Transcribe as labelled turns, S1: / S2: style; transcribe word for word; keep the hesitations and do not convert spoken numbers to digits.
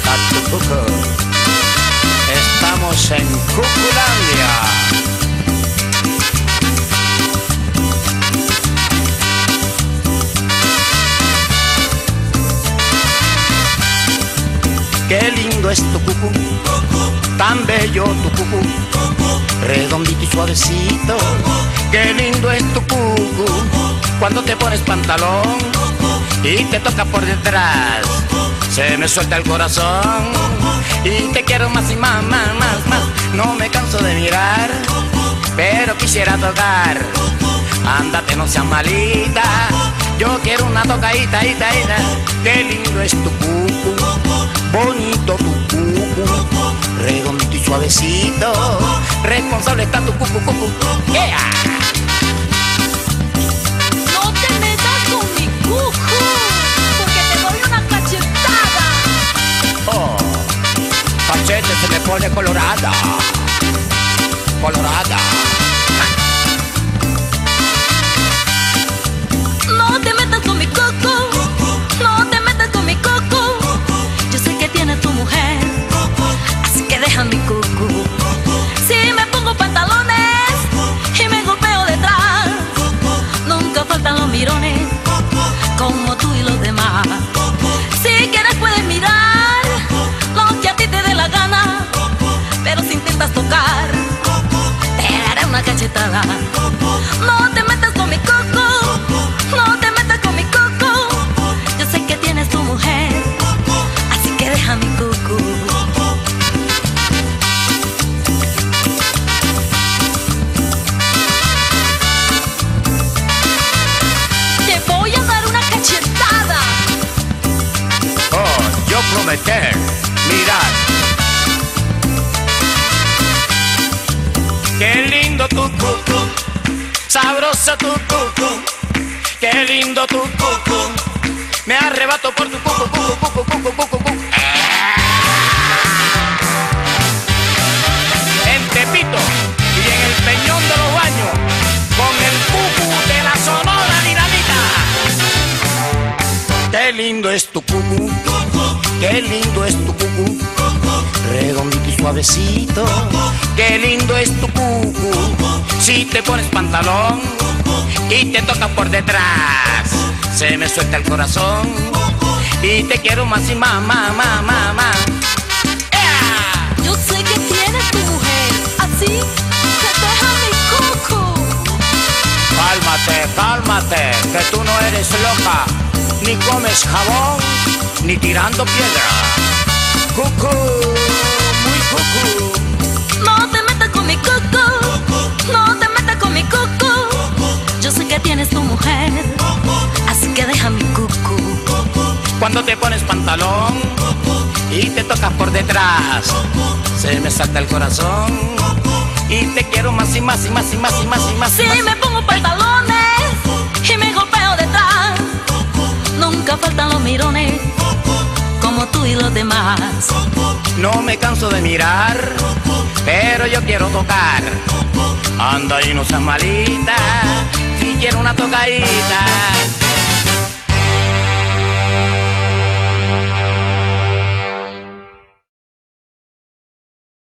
S1: toca tu cucu. Estamos en Cuculandia. Qué lindo es tu cucu, tan bello tu cucu, redondito y suavecito. Qué lindo es tu cucu, cuando te pones pantalón y te toca por detrás, se me suelta el corazón y te quiero más y más, más, más, más. No me canso de mirar, pero quisiera tocar. Ándate, no seas malita, yo quiero una tocadita, ita, ita. Qué lindo es tu cucu, bonito tu cucu, redondito y suavecito. Responsable está tu cucu, cucu. Yeah.
S2: No te metas con mi cucu, porque te doy una cachetada.
S1: Oh, cachete se me pone colorada, colorada.
S2: No te metas con mi coco, no te metas con mi coco. Yo sé que tiene tu mujer, así que deja mi cucu. Si me pongo pantalones y me golpeo detrás, nunca faltan los mirones, como tú y los demás. Si quieres puedes mirar lo que a ti te dé la gana, pero si intentas tocar, te daré una cachetada. No te metas con mi coco, no te metas con mi coco. Yo sé que tienes tu mujer, así que deja mi cucu. Te voy a dar una cachetada.
S1: Oh, yo prometer, mirar. Qué lindo tu cucu, sabroso tu cucu. Qué lindo tu cucu, me arrebato por tu cucu, cucu, cucu, cucu, cucu, cucu. En Tepito y en el Peñón de los Baños, con el cucu de la Sonora Dinamita. Qué lindo es tu cucu, qué lindo es tu cucu, redondito y suavecito. Qué lindo es tu cucu, si te pones pantalón y te toca por detrás, se me suelta el corazón y te quiero más y más, más, más, más, más. Yeah.
S2: Yo sé que tienes tu mujer, así que deja mi cucu.
S1: Cálmate, cálmate, que tú no eres loca, ni comes jabón, ni tirando piedra. Cucu, muy cucu.
S2: No te metas con mi cucu, no te metas con mi cucu. Yo sé que tienes tu mujer, así que deja mi cucu.
S1: Cuando te pones pantalón y te tocas por detrás, se me salta el corazón y te quiero más y más y más y más y más y más.
S2: Si
S1: y más.
S2: me pongo pantalones y me golpeo detrás, nunca faltan los mirones, como tú y los demás.
S1: No me canso de mirar, pero yo quiero tocar. Anda y no seas malita, si quiero una tocadita.